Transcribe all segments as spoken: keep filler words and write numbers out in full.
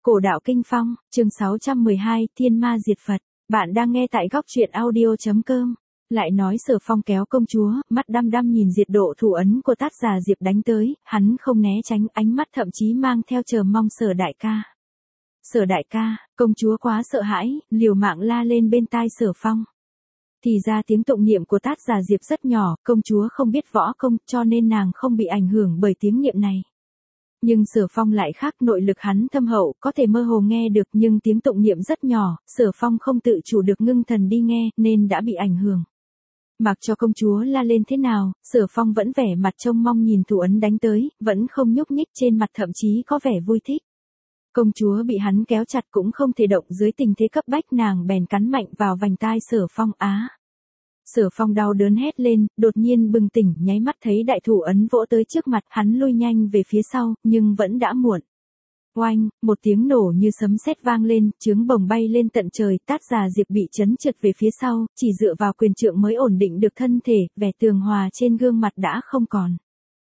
Cổ đạo kinh phong, chương sáu trăm mười hai, Thiên ma diệt Phật. Bạn đang nghe tại góc truyện audio chấm com. Lại nói Sở Phong kéo công chúa, mắt đăm đăm nhìn diệt độ thủ ấn của Tát Già Diệp đánh tới, hắn không né tránh, ánh mắt thậm chí mang theo chờ mong Sở đại ca. Sở đại ca, công chúa quá sợ hãi, liều mạng la lên bên tai Sở Phong. Thì ra tiếng tụng niệm của Tát Già Diệp rất nhỏ, công chúa không biết võ công, cho nên nàng không bị ảnh hưởng bởi tiếng niệm này. Nhưng Sở Phong lại khác, nội lực hắn thâm hậu, có thể mơ hồ nghe được, nhưng tiếng tụng niệm rất nhỏ, Sở Phong không tự chủ được ngưng thần đi nghe, nên đã bị ảnh hưởng. Mặc cho công chúa la lên thế nào, Sở Phong vẫn vẻ mặt trông mong nhìn thủ ấn đánh tới, vẫn không nhúc nhích, trên mặt thậm chí có vẻ vui thích. Công chúa bị hắn kéo chặt cũng không thể động, dưới tình thế cấp bách nàng bèn cắn mạnh vào vành tai Sở Phong. Á! Sở Phong đau đớn hét lên, đột nhiên bừng tỉnh, nháy mắt thấy đại thủ ấn vỗ tới trước mặt, hắn lui nhanh về phía sau, nhưng vẫn đã muộn. Oanh, một tiếng nổ như sấm sét vang lên, chướng bồng bay lên tận trời, Tát Già Diệp bị chấn trượt về phía sau, chỉ dựa vào quyền trượng mới ổn định được thân thể, vẻ tường hòa trên gương mặt đã không còn.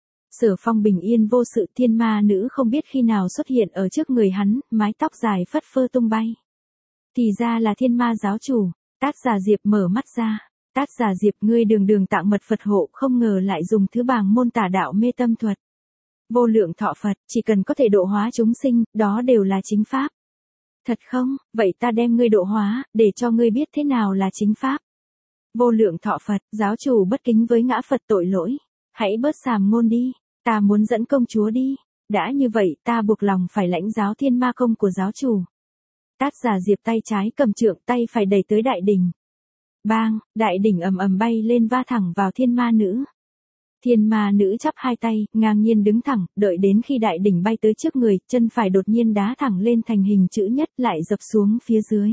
Sở Phong bình yên vô sự, thiên ma nữ không biết khi nào xuất hiện ở trước người hắn, mái tóc dài phất phơ tung bay. Thì ra là thiên ma giáo chủ. Tát Già Diệp mở mắt ra. Tát Già Diệp, ngươi đường đường tạng mật Phật hộ, không ngờ lại dùng thứ bàng môn tà đạo mê tâm thuật. Vô lượng thọ Phật, chỉ cần có thể độ hóa chúng sinh, đó đều là chính pháp. Thật không? Vậy ta đem ngươi độ hóa, để cho ngươi biết thế nào là chính pháp. Vô lượng thọ Phật, giáo chủ bất kính với ngã Phật tội lỗi. Hãy bớt sàm ngôn đi, ta muốn dẫn công chúa đi. Đã như vậy, ta buộc lòng phải lãnh giáo thiên ma công của giáo chủ. Tát Già Diệp tay trái cầm trượng, tay phải đẩy tới đại đỉnh. Bang, đại đỉnh ầm ầm bay lên va thẳng vào thiên ma nữ. Thiên ma nữ chắp hai tay, ngang nhiên đứng thẳng, đợi đến khi đại đỉnh bay tới trước người, chân phải đột nhiên đá thẳng lên thành hình chữ nhất, lại dập xuống phía dưới.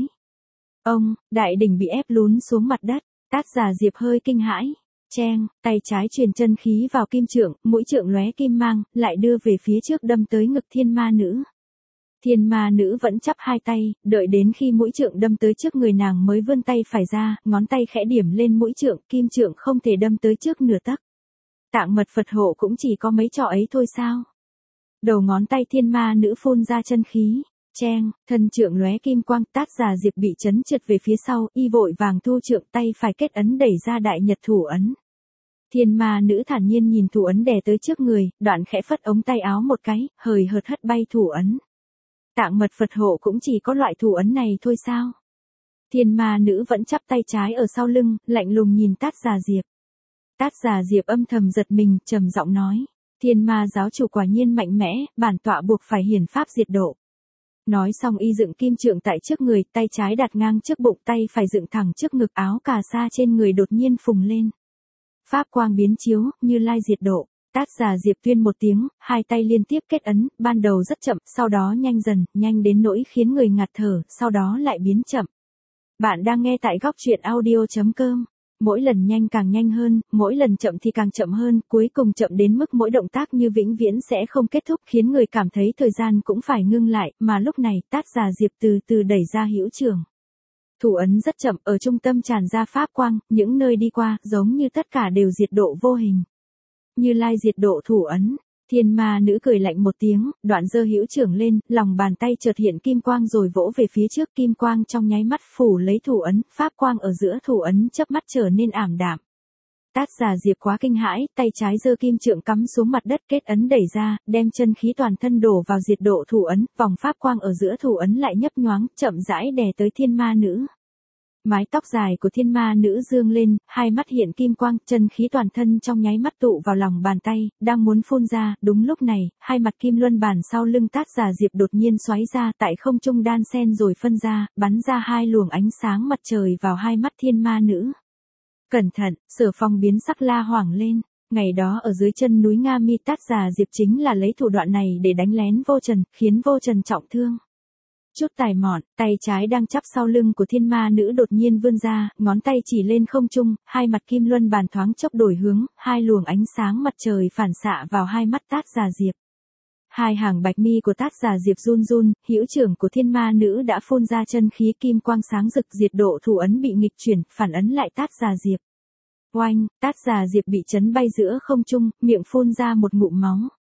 Ông, đại đỉnh bị ép lún xuống mặt đất, Tát Già Diệp hơi kinh hãi. Cheng, tay trái truyền chân khí vào kim trượng, mũi trượng lóe kim mang, lại đưa về phía trước đâm tới ngực thiên ma nữ. Thiên ma nữ vẫn chắp hai tay, đợi đến khi mũi trượng đâm tới trước người nàng mới vươn tay phải ra, ngón tay khẽ điểm lên mũi trượng, kim trượng không thể đâm tới trước nửa tấc. Tạng mật Phật hộ cũng chỉ có mấy trò ấy thôi sao? Đầu ngón tay thiên ma nữ phun ra chân khí. Cheng, thân trượng lóe kim quang, Tát Già Diệp bị chấn trượt về phía sau, y vội vàng thu trượng, tay phải kết ấn đẩy ra đại nhật thủ ấn. Thiên ma nữ thản nhiên nhìn thủ ấn đè tới trước người, đoạn khẽ phất ống tay áo một cái, hời hợt hất bay thủ ấn. Tạng mật Phật hộ cũng chỉ có loại thủ ấn này thôi sao? Thiên ma nữ vẫn chắp tay trái ở sau lưng, lạnh lùng nhìn Tát Già Diệp. Tát Già Diệp âm thầm giật mình, trầm giọng nói, thiên ma giáo chủ quả nhiên mạnh mẽ, bản tọa buộc phải hiển pháp diệt độ. Nói xong y dựng kim trượng tại trước người, tay trái đặt ngang trước bụng, tay phải dựng thẳng trước ngực, áo cà sa trên người đột nhiên phùng lên. Pháp quang biến chiếu, Như Lai diệt độ. Tát Già Diệp tuyên một tiếng, hai tay liên tiếp kết ấn, ban đầu rất chậm, sau đó nhanh dần, nhanh đến nỗi khiến người ngạt thở, sau đó lại biến chậm. Bạn đang nghe tại góc truyện audio chấm com. Mỗi lần nhanh càng nhanh hơn, mỗi lần chậm thì càng chậm hơn, cuối cùng chậm đến mức mỗi động tác như vĩnh viễn sẽ không kết thúc, khiến người cảm thấy thời gian cũng phải ngưng lại, mà lúc này, Tát Già Diệp từ từ đẩy ra hữu trường. Thủ ấn rất chậm, ở trung tâm tràn ra pháp quang, những nơi đi qua, giống như tất cả đều diệt độ vô hình. Như Lai diệt độ thủ ấn. Thiên ma nữ cười lạnh một tiếng, đoạn giơ hữu trưởng lên, lòng bàn tay chợt hiện kim quang rồi vỗ về phía trước, kim quang trong nháy mắt phủ lấy thủ ấn, pháp quang ở giữa thủ ấn chớp mắt trở nên ảm đạm. Tát Già Diệp quá kinh hãi, tay trái giơ kim trượng cắm xuống mặt đất, kết ấn đẩy ra, đem chân khí toàn thân đổ vào diệt độ thủ ấn, vòng pháp quang ở giữa thủ ấn lại nhấp nhoáng, chậm rãi đè tới thiên ma nữ. Mái tóc dài của thiên ma nữ dương lên, hai mắt hiện kim quang, chân khí toàn thân trong nháy mắt tụ vào lòng bàn tay, đang muốn phun ra, đúng lúc này, hai mặt kim luân bàn sau lưng Tát Già Diệp đột nhiên xoáy ra, tại không trung đan sen rồi phân ra, bắn ra hai luồng ánh sáng mặt trời vào hai mắt thiên ma nữ. Cẩn thận, Sở Phong biến sắc la hoảng lên. Ngày đó ở dưới chân núi Nga Mi, Tát Già Diệp chính là lấy thủ đoạn này để đánh lén Vô Trần, khiến Vô Trần trọng thương. Chút tài mọn, tay trái đang chắp sau lưng của thiên ma nữ đột nhiên vươn ra, ngón tay chỉ lên không trung, hai mặt kim luân bàn thoáng chốc đổi hướng, hai luồng ánh sáng mặt trời phản xạ vào hai mắt Tát Già Diệp. Hai hàng bạch mi của Tát Già Diệp run run, hữu trưởng của thiên ma nữ đã phun ra chân khí kim quang sáng rực, diệt độ thủ ấn bị nghịch chuyển, phản ấn lại Tát Già Diệp. Oanh, Tát Già Diệp bị chấn bay giữa không trung, miệng phun ra một ngụm máu.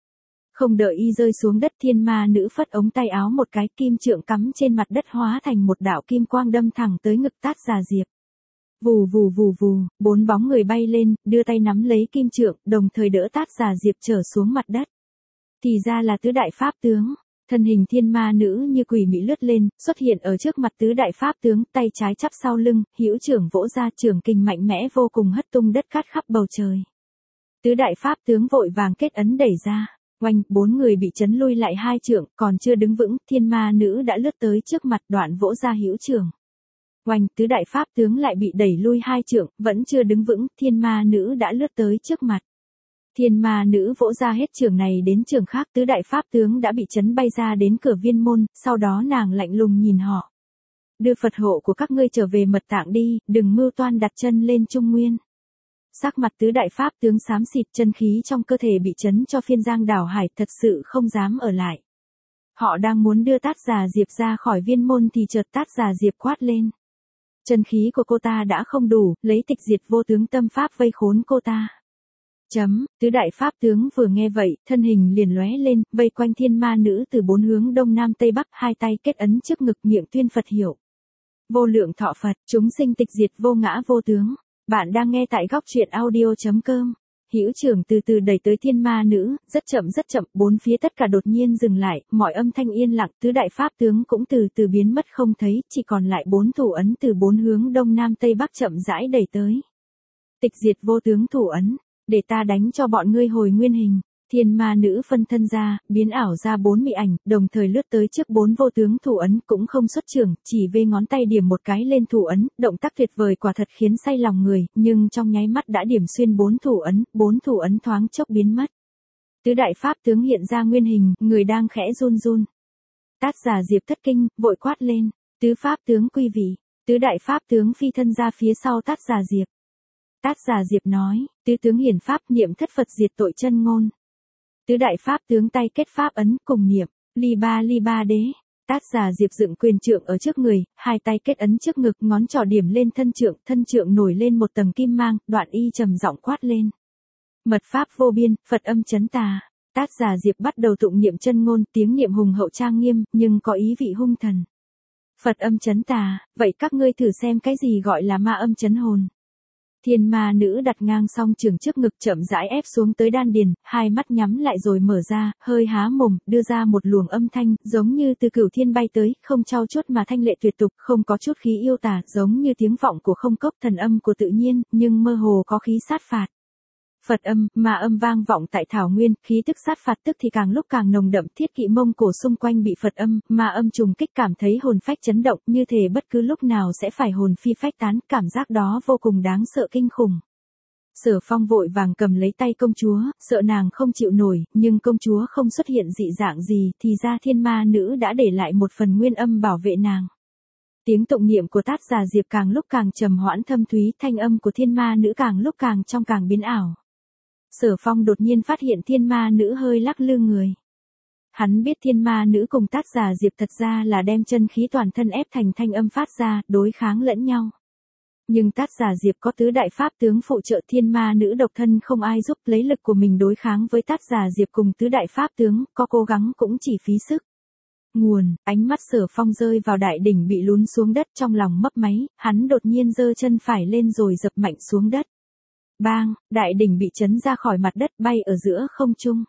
Không đợi y rơi xuống đất, thiên ma nữ phất ống tay áo một cái, kim trượng cắm trên mặt đất hóa thành một đạo kim quang đâm thẳng tới ngực Tát Già Diệp. Vù vù vù vù, bốn bóng người bay lên, đưa tay nắm lấy kim trượng, đồng thời đỡ Tát Già Diệp trở xuống mặt đất. Thì ra là tứ đại pháp tướng. Thân hình thiên ma nữ như quỷ mị lướt lên, xuất hiện ở trước mặt tứ đại pháp tướng, tay trái chắp sau lưng, hữu trưởng vỗ ra, trưởng kình mạnh mẽ vô cùng hất tung đất cát khắp bầu trời. Tứ đại pháp tướng vội vàng kết ấn đẩy ra, oanh, bốn người bị chấn lui lại hai trượng, còn chưa đứng vững, thiên ma nữ đã lướt tới trước mặt, đoạn vỗ ra hữu trưởng. Oanh, tứ đại pháp tướng lại bị đẩy lui hai trượng, vẫn chưa đứng vững, thiên ma nữ đã lướt tới trước mặt. Thiên ma nữ vỗ ra hết trường này đến trường khác, tứ đại pháp tướng đã bị chấn bay ra đến cửa viên môn, sau đó nàng lạnh lùng nhìn họ. Đưa Phật hộ của các ngươi trở về mật tạng đi, đừng mưu toan đặt chân lên Trung Nguyên. Sắc mặt tứ đại pháp tướng xám xịt, chân khí trong cơ thể bị chấn cho phiên giang đảo hải, thật sự không dám ở lại. Họ đang muốn đưa Tát Già Diệp ra khỏi viên môn thì chợt Tát Già Diệp quát lên. Chân khí của cô ta đã không đủ, lấy tịch diệt vô tướng tâm pháp vây khốn cô ta. Chấm, tứ đại pháp tướng vừa nghe vậy, thân hình liền lóe lên, vây quanh thiên ma nữ từ bốn hướng đông nam tây bắc, hai tay kết ấn trước ngực, miệng tuyên Phật hiệu. Vô lượng thọ Phật, chúng sinh tịch diệt vô ngã vô tướng. Bạn đang nghe tại góc truyện audio chấm com. Hữu trưởng từ từ đẩy tới thiên ma nữ, rất chậm rất chậm, bốn phía tất cả đột nhiên dừng lại, mọi âm thanh yên lặng, tứ đại pháp tướng cũng từ từ biến mất không thấy, chỉ còn lại bốn thủ ấn từ bốn hướng đông nam tây bắc chậm rãi đẩy tới. Tịch diệt vô tướng thủ ấn, để ta đánh cho bọn ngươi hồi nguyên hình. Thiên ma nữ phân thân ra, biến ảo ra bốn mị ảnh, đồng thời lướt tới trước bốn vô tướng thủ ấn, cũng không xuất trưởng, chỉ vê ngón tay điểm một cái lên thủ ấn, động tác tuyệt vời quả thật khiến say lòng người, nhưng trong nháy mắt đã điểm xuyên bốn thủ ấn, bốn thủ ấn thoáng chốc biến mất. Tứ đại pháp tướng hiện ra nguyên hình, người đang khẽ run run. Tát Già Diệp thất kinh, vội quát lên, tứ pháp tướng quy vị. Tứ đại pháp tướng phi thân ra phía sau Tát Già Diệp. Tát Già Diệp nói, tứ tướng hiển pháp, niệm thất Phật diệt tội chân ngôn. Tứ đại pháp tướng tay kết pháp ấn, cùng niệm, ly ba ly ba đế. Tát Già Diệp dựng quyền trượng ở trước người, hai tay kết ấn trước ngực, ngón trỏ điểm lên thân trượng, thân trượng nổi lên một tầng kim mang, đoạn y trầm giọng quát lên. Mật pháp vô biên, Phật âm chấn tà. Tát Già Diệp bắt đầu tụng niệm chân ngôn, tiếng niệm hùng hậu trang nghiêm, nhưng có ý vị hung thần. Phật âm chấn tà, vậy các ngươi thử xem cái gì gọi là ma âm chấn hồn. Thiên ma nữ đặt ngang song trường trước ngực, chậm rãi ép xuống tới đan điền, hai mắt nhắm lại rồi mở ra, hơi há mồm, đưa ra một luồng âm thanh, giống như từ cửu thiên bay tới, không trau chuốt mà thanh lệ tuyệt tục, không có chút khí yêu tả, giống như tiếng vọng của không cốc, thần âm của tự nhiên, nhưng mơ hồ có khí sát phạt. Phật âm, ma âm vang vọng tại thảo nguyên, khí tức sát phạt tức thì càng lúc càng nồng đậm, thiết kỵ Mông Cổ xung quanh bị Phật âm, ma âm trùng kích, cảm thấy hồn phách chấn động, như thể bất cứ lúc nào sẽ phải hồn phi phách tán, cảm giác đó vô cùng đáng sợ kinh khủng. Sở Phong vội vàng cầm lấy tay công chúa, sợ nàng không chịu nổi, nhưng công chúa không xuất hiện dị dạng gì, thì ra thiên ma nữ đã để lại một phần nguyên âm bảo vệ nàng. Tiếng tụng niệm của Tát Già Diệp càng lúc càng trầm hoãn thâm thúy, thanh âm của thiên ma nữ càng lúc càng trong càng biến ảo. Sở Phong đột nhiên phát hiện thiên ma nữ hơi lắc lư người. Hắn biết thiên ma nữ cùng Tát Già Diệp thật ra là đem chân khí toàn thân ép thành thanh âm phát ra, đối kháng lẫn nhau. Nhưng Tát Già Diệp có tứ đại pháp tướng phụ trợ, thiên ma nữ độc thân không ai giúp, lấy lực của mình đối kháng với Tát Già Diệp cùng tứ đại pháp tướng, có cố gắng cũng chỉ phí sức. Nguồn, ánh mắt Sở Phong rơi vào đại đỉnh bị lún xuống đất, trong lòng mấp máy, hắn đột nhiên giơ chân phải lên rồi dập mạnh xuống đất. Bang, đại đỉnh bị chấn ra khỏi mặt đất, bay ở giữa không trung.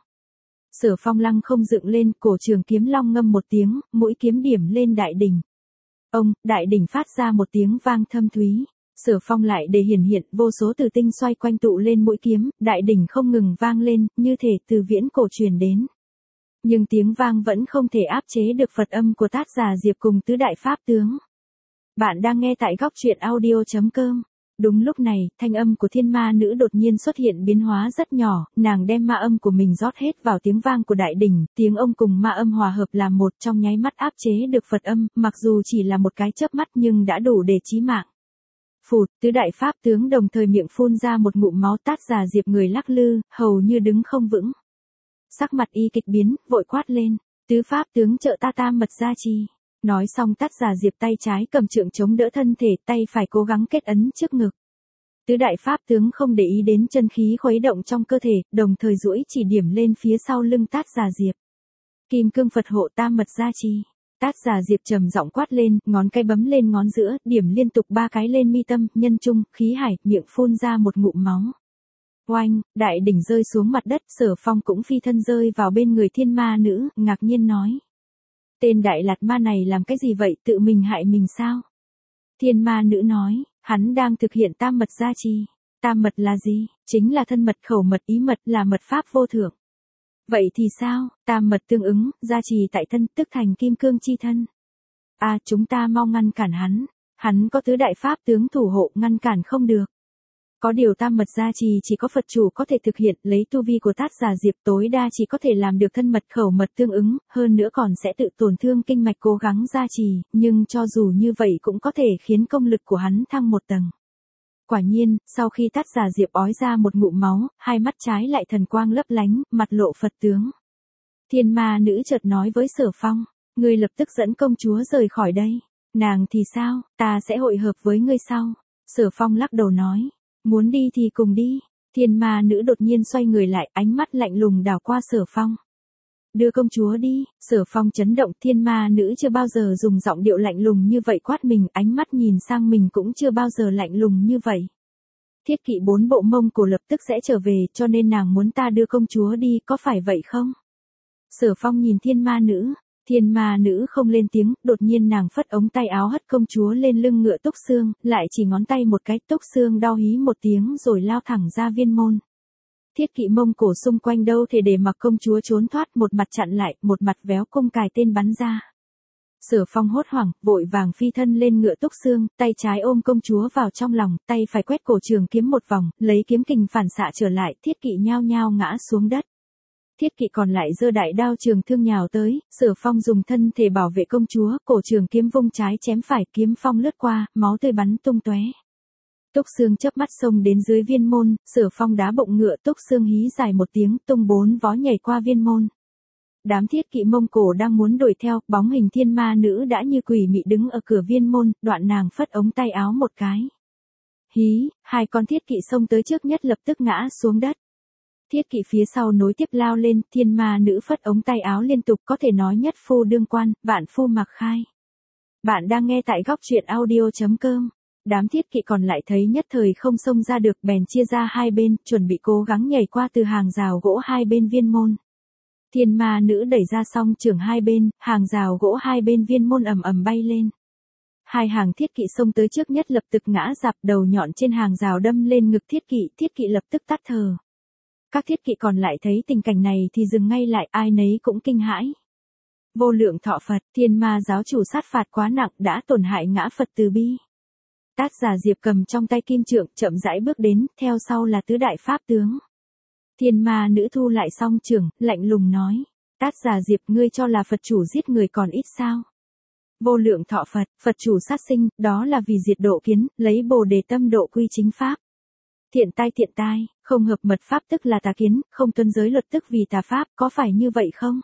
Sở Phong lăng không dựng lên, cổ trường kiếm long ngâm một tiếng, mũi kiếm điểm lên đại đỉnh. Ông, đại đỉnh phát ra một tiếng vang thâm thúy. Sở Phong lại để hiển hiện, vô số tử tinh xoay quanh tụ lên mũi kiếm, đại đỉnh không ngừng vang lên, như thể từ viễn cổ truyền đến. Nhưng tiếng vang vẫn không thể áp chế được Phật âm của Tát Già Diệp cùng tứ đại pháp tướng. Bạn đang nghe tại góc truyện audio chấm com. Đúng lúc này, thanh âm của thiên ma nữ đột nhiên xuất hiện biến hóa rất nhỏ, nàng đem ma âm của mình rót hết vào tiếng vang của đại đỉnh, tiếng ông cùng ma âm hòa hợp làm một, trong nháy mắt áp chế được Phật âm, mặc dù chỉ là một cái chớp mắt nhưng đã đủ để chí mạng. Phụt, tứ đại pháp tướng đồng thời miệng phun ra một ngụm máu. Tát Già Diệp người lắc lư, hầu như đứng không vững. Sắc mặt y kịch biến, vội quát lên, tứ pháp tướng trợ ta tam mật gia trì. Nói xong Tát Già Diệp tay trái cầm trượng chống đỡ thân thể, tay phải cố gắng kết ấn trước ngực. Tứ đại pháp tướng không để ý đến chân khí khuấy động trong cơ thể, đồng thời duỗi chỉ điểm lên phía sau lưng Tát Già Diệp. Kim cương Phật hộ tam mật gia trì. Tát Già Diệp trầm giọng quát lên, ngón cái bấm lên ngón giữa, điểm liên tục ba cái lên mi tâm, nhân trung, khí hải, miệng phun ra một ngụm máu. Oanh, đại đỉnh rơi xuống mặt đất, Sở Phong cũng phi thân rơi vào bên người thiên ma nữ, ngạc nhiên nói. Tên đại lạt ma này làm cái gì vậy, tự mình hại mình sao? Thiên ma nữ nói, hắn đang thực hiện tam mật gia trì. Tam mật là gì? Chính là thân mật, khẩu mật, ý mật, là mật pháp vô thượng. Vậy thì sao? Tam mật tương ứng, gia trì tại thân, tức thành kim cương chi thân. À, chúng ta mau ngăn cản hắn. Hắn có tứ đại pháp tướng thủ hộ, ngăn cản không được. Có điều tam mật gia trì chỉ có Phật chủ có thể thực hiện, lấy tu vi của Tát Già Diệp tối đa chỉ có thể làm được thân mật khẩu mật tương ứng, hơn nữa còn sẽ tự tổn thương kinh mạch cố gắng gia trì, nhưng cho dù như vậy cũng có thể khiến công lực của hắn thăng một tầng. Quả nhiên, sau khi Tát Già Diệp ói ra một ngụm máu, hai mắt trái lại thần quang lấp lánh, mặt lộ Phật tướng. Thiên ma nữ chợt nói với Sở Phong, ngươi lập tức dẫn công chúa rời khỏi đây. Nàng thì sao, ta sẽ hội hợp với ngươi sau. Sở Phong lắc đầu nói, muốn đi thì cùng đi. Thiên ma nữ đột nhiên xoay người lại, ánh mắt lạnh lùng đảo qua Sở Phong. Đưa công chúa đi. Sở Phong chấn động, thiên ma nữ chưa bao giờ dùng giọng điệu lạnh lùng như vậy quát mình, ánh mắt nhìn sang mình cũng chưa bao giờ lạnh lùng như vậy. Thiết kỵ bốn bộ Mông Cổ lập tức sẽ trở về, cho nên nàng muốn ta đưa công chúa đi, có phải vậy không? Sở Phong nhìn thiên ma nữ, thiên ma nữ không lên tiếng, đột nhiên nàng phất ống tay áo hất công chúa lên lưng ngựa Túc Xương, lại chỉ ngón tay một cái, Túc Xương đau hí một tiếng rồi lao thẳng ra viên môn. Thiết kỵ Mông Cổ xung quanh đâu thể để mặc công chúa trốn thoát, một mặt chặn lại, một mặt véo cung cài tên bắn ra. Sở Phong hốt hoảng, vội vàng phi thân lên ngựa Túc Xương, tay trái ôm công chúa vào trong lòng, tay phải quét cổ trường kiếm một vòng, lấy kiếm kình phản xạ trở lại, thiết kỵ nhao nhao ngã xuống đất. Thiết kỵ còn lại giơ đại đao trường thương nhào tới, Sở Phong dùng thân thể bảo vệ công chúa, cổ trường kiếm vung trái chém phải, kiếm phong lướt qua, máu tươi bắn tung tóe. Túc Xương chớp mắt xông đến dưới viên môn, Sở Phong đá bụng ngựa, Túc Xương hí dài một tiếng, tung bốn vó nhảy qua viên môn. Đám thiết kỵ Mông Cổ đang muốn đuổi theo, bóng hình thiên ma nữ đã như quỷ mị đứng ở cửa viên môn, đoạn nàng phất ống tay áo một cái. Hí, hai con thiết kỵ xông tới trước nhất lập tức ngã xuống đất. Thiết kỵ phía sau nối tiếp lao lên, thiên ma nữ phất ống tay áo liên tục, có thể nói nhất phu đương quan, vạn phu mặc khai. Bạn đang nghe tại góc truyện audio chấm com. Đám thiết kỵ còn lại thấy nhất thời không xông ra được, bèn chia ra hai bên, chuẩn bị cố gắng nhảy qua từ hàng rào gỗ hai bên viên môn. Thiên ma nữ đẩy ra song trưởng hai bên, hàng rào gỗ hai bên viên môn ầm ầm bay lên. Hai hàng thiết kỵ xông tới trước nhất lập tức ngã rạp, đầu nhọn trên hàng rào đâm lên ngực thiết kỵ, thiết kỵ lập tức tắt thở. Các thiết kỵ còn lại thấy tình cảnh này thì dừng ngay lại, ai nấy cũng kinh hãi. Vô lượng thọ Phật, thiên ma giáo chủ sát phạt quá nặng, đã tổn hại ngã Phật từ bi. Tát Già Diệp cầm trong tay kim trượng, chậm rãi bước đến, theo sau là tứ đại pháp tướng. Thiên ma nữ thu lại song trường, lạnh lùng nói, Tát Già Diệp, ngươi cho là Phật chủ giết người còn ít sao? Vô lượng thọ Phật, Phật chủ sát sinh, đó là vì diệt độ kiến, lấy Bồ Đề tâm độ quy chính pháp. Thiện tai thiện tai, không hợp mật pháp tức là tà kiến, không tuân giới luật tức vì tà pháp, có phải như vậy không?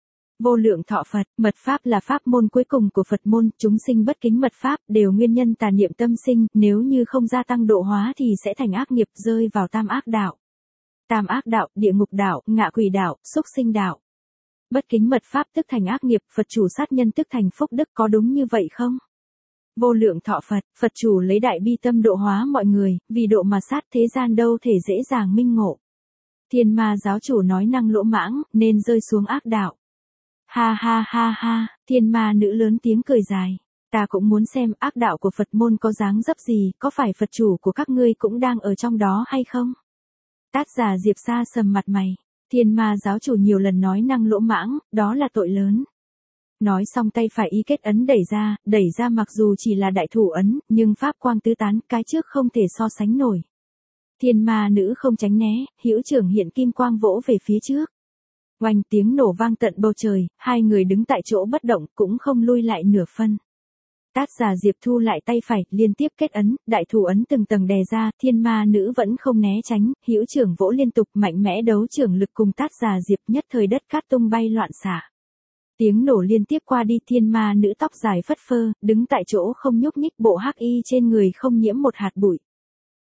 Vô lượng thọ Phật, mật pháp là pháp môn cuối cùng của Phật môn, chúng sinh bất kính mật pháp, đều nguyên nhân tà niệm tâm sinh, nếu như không gia tăng độ hóa thì sẽ thành ác nghiệp, rơi vào tam ác đạo. Tam ác đạo, địa ngục đạo, ngạ quỷ đạo, súc sinh đạo. Bất kính mật pháp tức thành ác nghiệp, Phật chủ sát nhân tức thành phúc đức, có đúng như vậy không? Vô lượng thọ Phật, Phật chủ lấy đại bi tâm độ hóa mọi người, vì độ mà sát thế gian đâu thể dễ dàng minh ngộ. Thiên ma giáo chủ nói năng lỗ mãng, nên rơi xuống ác đạo. Ha ha ha ha, thiên ma nữ lớn tiếng cười dài. Ta cũng muốn xem ác đạo của Phật môn có dáng dấp gì, có phải Phật chủ của các ngươi cũng đang ở trong đó hay không? Tát Già Diệp sa sầm mặt mày. Thiên ma giáo chủ nhiều lần nói năng lỗ mãng, đó là tội lớn. Nói xong tay phải y kết ấn đẩy ra, đẩy ra mặc dù chỉ là đại thủ ấn, nhưng pháp quang tứ tán, cái trước không thể so sánh nổi. Thiên ma nữ không tránh né, hữu trưởng hiện kim quang vỗ về phía trước. Oanh tiếng nổ vang tận bầu trời, hai người đứng tại chỗ bất động, cũng không lui lại nửa phân. Tát Già Diệp thu lại tay phải, liên tiếp kết ấn, đại thủ ấn từng tầng đè ra, thiên ma nữ vẫn không né tránh, hữu trưởng vỗ liên tục, mạnh mẽ đấu trưởng lực cùng Tát Già Diệp, nhất thời đất cát tung bay loạn xạ. Tiếng nổ liên tiếp qua đi, thiên ma nữ tóc dài phất phơ, đứng tại chỗ không nhúc nhích, bộ hắc y trên người không nhiễm một hạt bụi.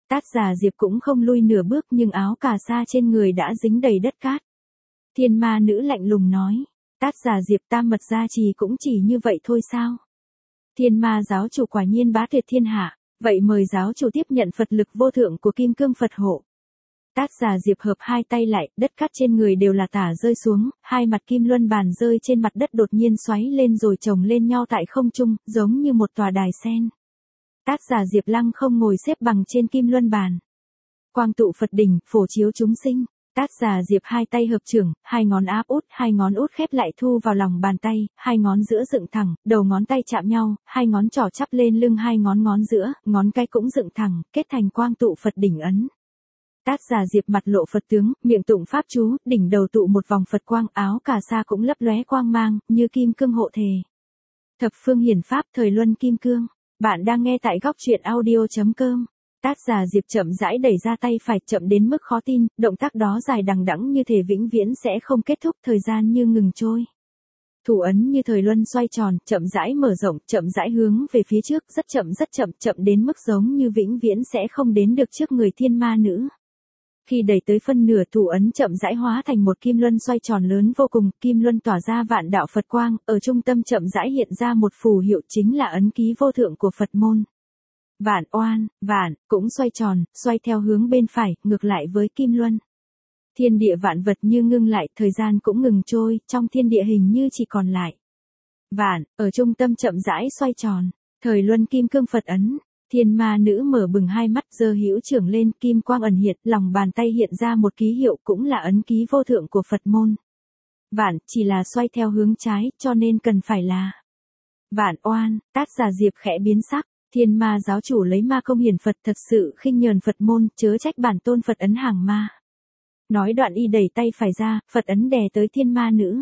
Tát Già Diệp cũng không lui nửa bước nhưng áo cà sa trên người đã dính đầy đất cát. Thiên ma nữ lạnh lùng nói. Tát Già Diệp ta mật gia trì cũng chỉ như vậy thôi sao? Thiên ma giáo chủ quả nhiên bá tuyệt thiên hạ, vậy mời giáo chủ tiếp nhận Phật lực vô thượng của Kim Cương Phật hộ. Tát Già Diệp hợp hai tay lại, đất cát trên người đều là tả rơi xuống, hai mặt kim luân bàn rơi trên mặt đất đột nhiên xoáy lên rồi chồng lên nhau tại không trung, giống như một tòa đài sen. Tát Già Diệp lăng không ngồi xếp bằng trên kim luân bàn. Quang tụ Phật đỉnh, phổ chiếu chúng sinh. Tát Già Diệp hai tay hợp chưởng, hai ngón áp út, hai ngón út khép lại thu vào lòng bàn tay, hai ngón giữa dựng thẳng, đầu ngón tay chạm nhau, hai ngón trỏ chắp lên lưng hai ngón ngón giữa, ngón cái cũng dựng thẳng, kết thành quang tụ Phật đỉnh ấn. Tát Già Diệp mặt lộ Phật tướng, miệng tụng pháp chú, đỉnh đầu tụ một vòng Phật quang, áo cà sa cũng lấp lóe quang mang, như kim cương hộ thể. Thập phương hiển pháp thời luân kim cương. Bạn đang nghe tại góc truyện audio chấm com. Tát Già Diệp chậm rãi đẩy ra tay phải, chậm đến mức khó tin, động tác đó dài đằng đẵng như thể vĩnh viễn sẽ không kết thúc, thời gian như ngừng trôi. Thủ ấn như thời luân xoay tròn, chậm rãi mở rộng, chậm rãi hướng về phía trước, rất chậm rất chậm, chậm đến mức giống như vĩnh viễn sẽ không đến được trước người thiên ma nữ. Khi đẩy tới phân nửa, thủ ấn chậm rãi hóa thành một kim luân xoay tròn lớn vô cùng, kim luân tỏa ra vạn đạo Phật quang, ở trung tâm chậm rãi hiện ra một phù hiệu, chính là ấn ký vô thượng của Phật môn. Vạn oan, vạn, cũng xoay tròn, xoay theo hướng bên phải, ngược lại với kim luân. Thiên địa vạn vật như ngưng lại, thời gian cũng ngừng trôi, trong thiên địa hình như chỉ còn lại vạn, ở trung tâm chậm rãi xoay tròn, thời luân kim cương Phật ấn. Thiên ma nữ mở bừng hai mắt, giơ hữu trưởng lên, kim quang ẩn hiện, lòng bàn tay hiện ra một ký hiệu, cũng là ấn ký vô thượng của Phật môn. Vạn, chỉ là xoay theo hướng trái, cho nên cần phải là vạn oan. Tát Già Diệp khẽ biến sắc, thiên ma giáo chủ lấy ma công hiển Phật, thật sự khinh nhờn Phật môn, chớ trách bản tôn Phật ấn hàng ma. Nói đoạn y đẩy tay phải ra, Phật ấn đè tới thiên ma nữ.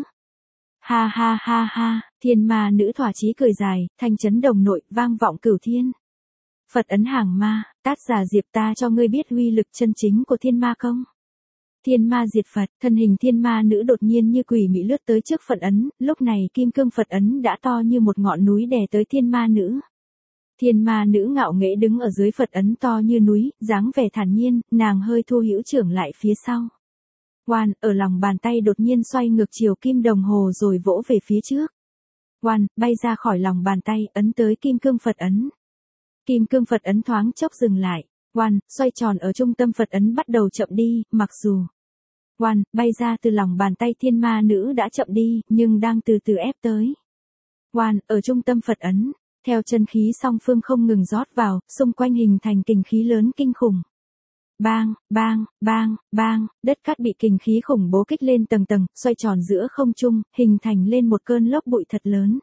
Ha ha ha ha, thiên ma nữ thỏa chí cười dài, thanh chấn đồng nội, vang vọng cửu thiên. Phật ấn hàng ma, Tát Già Diệp ta cho ngươi biết uy lực chân chính của thiên ma công. Thiên ma diệt Phật, thân hình thiên ma nữ đột nhiên như quỷ mị lướt tới trước Phật ấn, lúc này kim cương Phật ấn đã to như một ngọn núi đè tới thiên ma nữ. Thiên ma nữ ngạo nghễ đứng ở dưới Phật ấn to như núi, dáng vẻ thản nhiên, nàng hơi thu hữu trưởng lại phía sau. Oan, ở lòng bàn tay đột nhiên xoay ngược chiều kim đồng hồ rồi vỗ về phía trước. Oan, bay ra khỏi lòng bàn tay, ấn tới kim cương Phật ấn. Kim cương Phật ấn thoáng chốc dừng lại. Oan, xoay tròn ở trung tâm Phật ấn bắt đầu chậm đi, mặc dù oan, bay ra từ lòng bàn tay thiên ma nữ đã chậm đi, nhưng đang từ từ ép tới. Oan, ở trung tâm Phật ấn, theo chân khí song phương không ngừng rót vào, xung quanh hình thành kình khí lớn kinh khủng. Bang, bang, bang, bang, đất cát bị kình khí khủng bố kích lên tầng tầng, xoay tròn giữa không trung, hình thành lên một cơn lốc bụi thật lớn.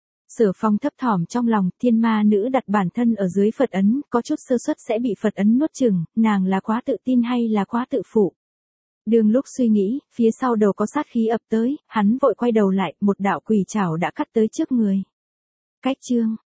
Sở Phong thấp thỏm trong lòng, thiên ma nữ đặt bản thân ở dưới Phật ấn, có chút sơ suất sẽ bị Phật ấn nuốt chửng, nàng là quá tự tin hay là quá tự phụ. Đường lúc suy nghĩ, phía sau đầu có sát khí ập tới, hắn vội quay đầu lại, một đạo quỷ trảo đã cắt tới trước người. Cách chương